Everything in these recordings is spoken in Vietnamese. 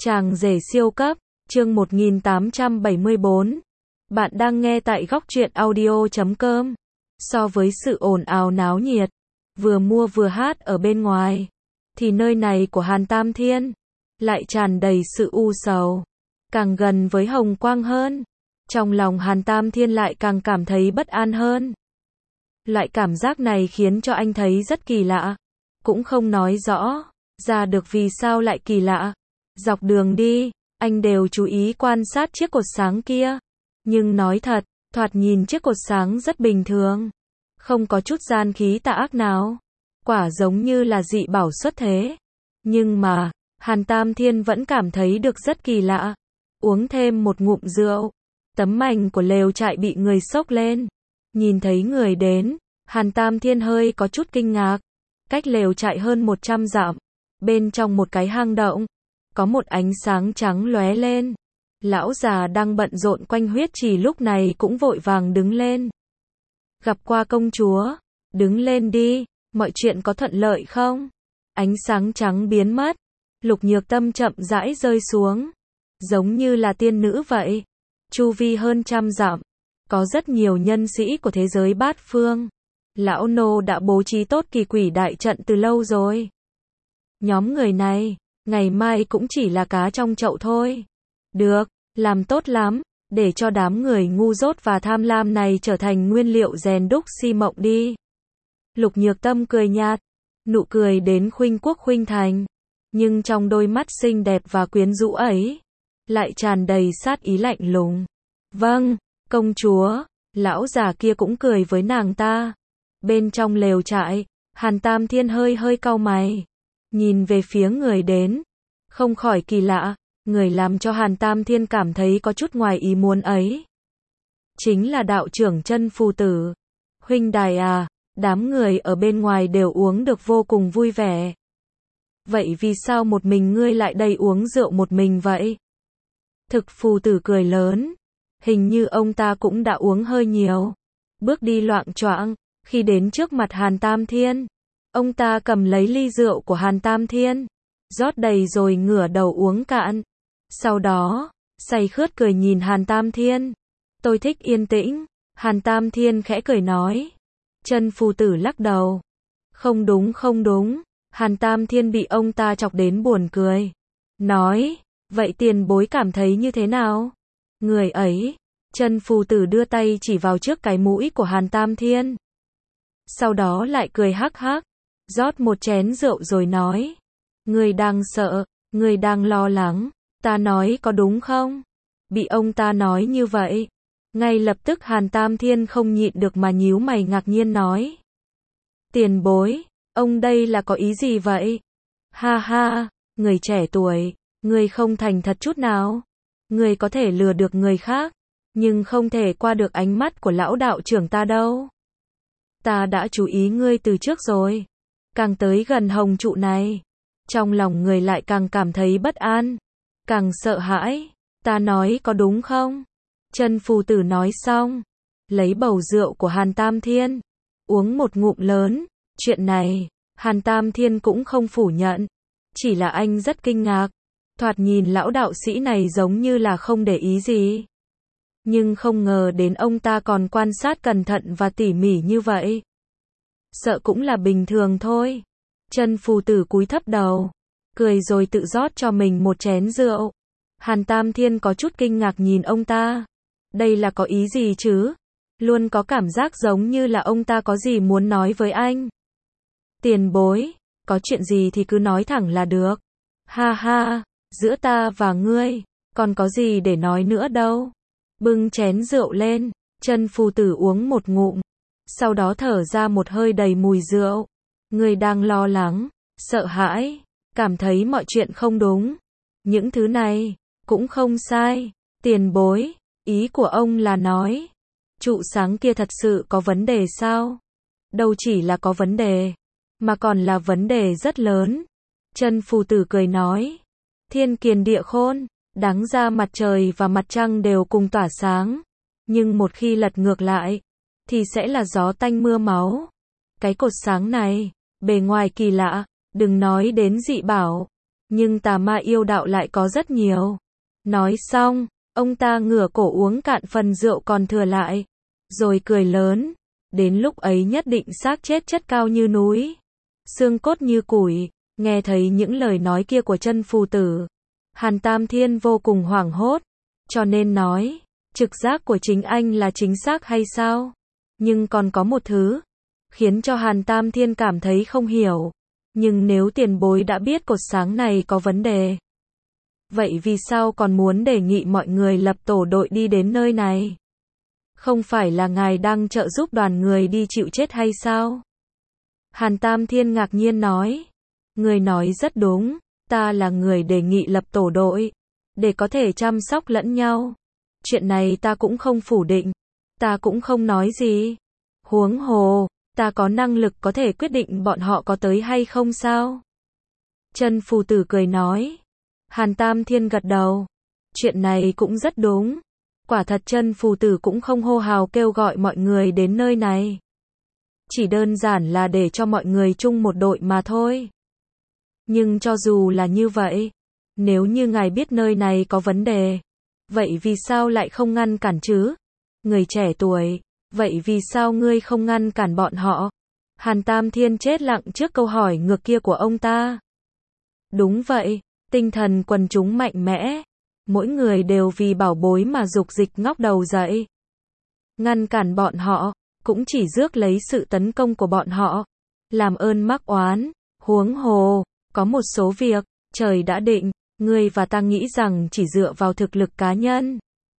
Chàng rể siêu cấp, chương 1874. Bạn đang nghe tại góc truyện audio.com. So với sự ồn ào náo nhiệt, vừa mua vừa hát ở bên ngoài, thì nơi này của Hàn Tam Thiên lại tràn đầy sự u sầu, càng gần với hồng quang hơn. Trong lòng Hàn Tam Thiên lại càng cảm thấy bất an hơn. Loại cảm giác này khiến cho anh thấy rất kỳ lạ, cũng không nói rõ ra được vì sao lại kỳ lạ. Dọc đường đi, anh đều chú ý quan sát chiếc cột sáng kia. Nhưng nói thật, thoạt nhìn chiếc cột sáng rất bình thường, không có chút gian khí tà ác nào. Quả giống như là dị bảo xuất thế. Nhưng mà, Hàn Tam Thiên vẫn cảm thấy được rất kỳ lạ. Uống thêm một ngụm rượu, tấm mành của lều trại bị người xốc lên. Nhìn thấy người đến, Hàn Tam Thiên hơi có chút kinh ngạc. Cách lều trại hơn 100 dặm, bên trong một cái hang động, có một ánh sáng trắng lóe lên. Lão già đang bận rộn quanh huyết trì lúc này cũng vội vàng đứng lên. Gặp qua công chúa, đứng lên đi, mọi chuyện có thuận lợi không? Ánh sáng trắng biến mất, Lục Nhược Tâm chậm rãi rơi xuống, giống như là tiên nữ vậy. Chu vi hơn trăm dặm, có rất nhiều nhân sĩ của thế giới bát phương. Lão nô đã bố trí tốt kỳ quỷ đại trận từ lâu rồi. Nhóm người này, ngày mai cũng chỉ là cá trong chậu thôi. Được, làm tốt lắm, để cho đám người ngu dốt và tham lam này trở thành nguyên liệu rèn đúc si mộng đi. Lục Nhược Tâm cười nhạt, nụ cười đến khuynh quốc khuynh thành, nhưng trong đôi mắt xinh đẹp và quyến rũ ấy, lại tràn đầy sát ý lạnh lùng. Vâng, công chúa, lão già kia cũng cười với nàng ta. Bên trong lều trại, Hàn Tam Thiên hơi cau mày, nhìn về phía người đến, không khỏi kỳ lạ. Người làm cho Hàn Tam Thiên cảm thấy có chút ngoài ý muốn ấy, chính là đạo trưởng Chân Phù Tử. Huynh đài à, đám người ở bên ngoài đều uống được vô cùng vui vẻ. Vậy vì sao một mình ngươi lại đầy uống rượu một mình vậy? Thực Phù Tử cười lớn, hình như ông ta cũng đã uống hơi nhiều. Bước đi loạng choạng, khi đến trước mặt Hàn Tam Thiên, ông ta cầm lấy ly rượu của Hàn Tam Thiên, rót đầy rồi ngửa đầu uống cạn. Sau đó, say khướt cười nhìn Hàn Tam Thiên. Tôi thích yên tĩnh. Hàn Tam Thiên khẽ cười nói. Chân Phù Tử lắc đầu. Không đúng không đúng. Hàn Tam Thiên bị ông ta chọc đến buồn cười. Nói, vậy tiền bối cảm thấy như thế nào? Người ấy. Chân Phù Tử đưa tay chỉ vào trước cái mũi của Hàn Tam Thiên. Sau đó lại cười hắc hắc, rót một chén rượu rồi nói. Người đang sợ, người đang lo lắng. Ta nói có đúng không? Bị ông ta nói như vậy, ngay lập tức Hàn Tam Thiên không nhịn được mà nhíu mày ngạc nhiên nói. Tiền bối, ông đây là có ý gì vậy? Ha ha, người trẻ tuổi, người không thành thật chút nào. Người có thể lừa được người khác, nhưng không thể qua được ánh mắt của lão đạo trưởng ta đâu. Ta đã chú ý ngươi từ trước rồi. Càng tới gần hồng trụ này, trong lòng người lại càng cảm thấy bất an, càng sợ hãi. Ta nói có đúng không? Chân Phù Tử nói xong, lấy bầu rượu của Hàn Tam Thiên, uống một ngụm lớn. Chuyện này, Hàn Tam Thiên cũng không phủ nhận, chỉ là anh rất kinh ngạc. Thoạt nhìn lão đạo sĩ này giống như là không để ý gì, nhưng không ngờ đến ông ta còn quan sát cẩn thận và tỉ mỉ như vậy. Sợ cũng là bình thường thôi. Chân Phù Tử cúi thấp đầu, cười rồi tự rót cho mình một chén rượu. Hàn Tam Thiên có chút kinh ngạc nhìn ông ta. Đây là có ý gì chứ? Luôn có cảm giác giống như là ông ta có gì muốn nói với anh. Tiền bối, có chuyện gì thì cứ nói thẳng là được. Ha ha, giữa ta và ngươi, còn có gì để nói nữa đâu. Bưng chén rượu lên, Chân Phù Tử uống một ngụm, sau đó thở ra một hơi đầy mùi rượu. Ngươi đang lo lắng, sợ hãi, cảm thấy mọi chuyện không đúng. Những thứ này, cũng không sai. Tiền bối, ý của ông là nói, trụ sáng kia thật sự có vấn đề sao? Đâu chỉ là có vấn đề, mà còn là vấn đề rất lớn. Chân Phù Tử cười nói, thiên kiền địa khôn, đáng ra mặt trời và mặt trăng đều cùng tỏa sáng. Nhưng một khi lật ngược lại, thì sẽ là gió tanh mưa máu. Cái cột sáng này, bề ngoài kỳ lạ, đừng nói đến dị bảo, nhưng tà ma yêu đạo lại có rất nhiều. Nói xong, ông ta ngửa cổ uống cạn phần rượu còn thừa lại, rồi cười lớn, đến lúc ấy nhất định xác chết chất cao như núi, xương cốt như củi. Nghe thấy những lời nói kia của chân phù tử, Hàn Tam Thiên vô cùng hoảng hốt, cho nên nói, trực giác của chính anh là chính xác hay sao? Nhưng còn có một thứ, khiến cho Hàn Tam Thiên cảm thấy không hiểu. Nhưng nếu tiền bối đã biết cột sáng này có vấn đề, vậy vì sao còn muốn đề nghị mọi người lập tổ đội đi đến nơi này? Không phải là ngài đang trợ giúp đoàn người đi chịu chết hay sao? Hàn Tam Thiên ngạc nhiên nói, người nói rất đúng, ta là người đề nghị lập tổ đội, để có thể chăm sóc lẫn nhau. Chuyện này ta cũng không phủ định, ta cũng không nói gì. Huống hồ, ta có năng lực có thể quyết định bọn họ có tới hay không sao? Chân phù tử cười nói. Hàn Tam Thiên gật đầu. Chuyện này cũng rất đúng. Quả thật chân phù tử cũng không hô hào kêu gọi mọi người đến nơi này. Chỉ đơn giản là để cho mọi người chung một đội mà thôi. Nhưng cho dù là như vậy, nếu như ngài biết nơi này có vấn đề, vậy vì sao lại không ngăn cản chứ? Người trẻ tuổi, vậy vì sao ngươi không ngăn cản bọn họ? Hàn Tam Thiên chết lặng trước câu hỏi ngược kia của ông ta. Đúng vậy, tinh thần quần chúng mạnh mẽ, mỗi người đều vì bảo bối mà dục dịch ngóc đầu dậy. Ngăn cản bọn họ, cũng chỉ rước lấy sự tấn công của bọn họ, làm ơn mắc oán. Huống hồ, có một số việc, trời đã định, ngươi và ta nghĩ rằng chỉ dựa vào thực lực cá nhân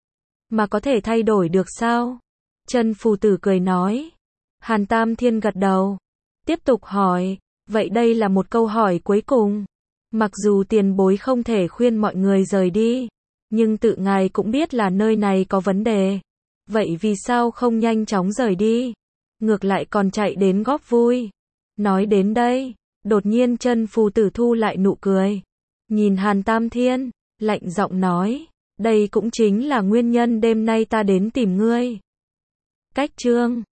mà có thể thay đổi được sao? Chân phù tử cười nói. Hàn Tam Thiên gật đầu, tiếp tục hỏi, vậy đây là một câu hỏi cuối cùng. Mặc dù tiền bối không thể khuyên mọi người rời đi, nhưng tự ngài cũng biết là nơi này có vấn đề. Vậy vì sao không nhanh chóng rời đi? Ngược lại còn chạy đến góp vui. Nói đến đây, đột nhiên chân phù tử thu lại nụ cười. Nhìn Hàn Tam Thiên, lạnh giọng nói, đây cũng chính là nguyên nhân đêm nay ta đến tìm ngươi. Cách chương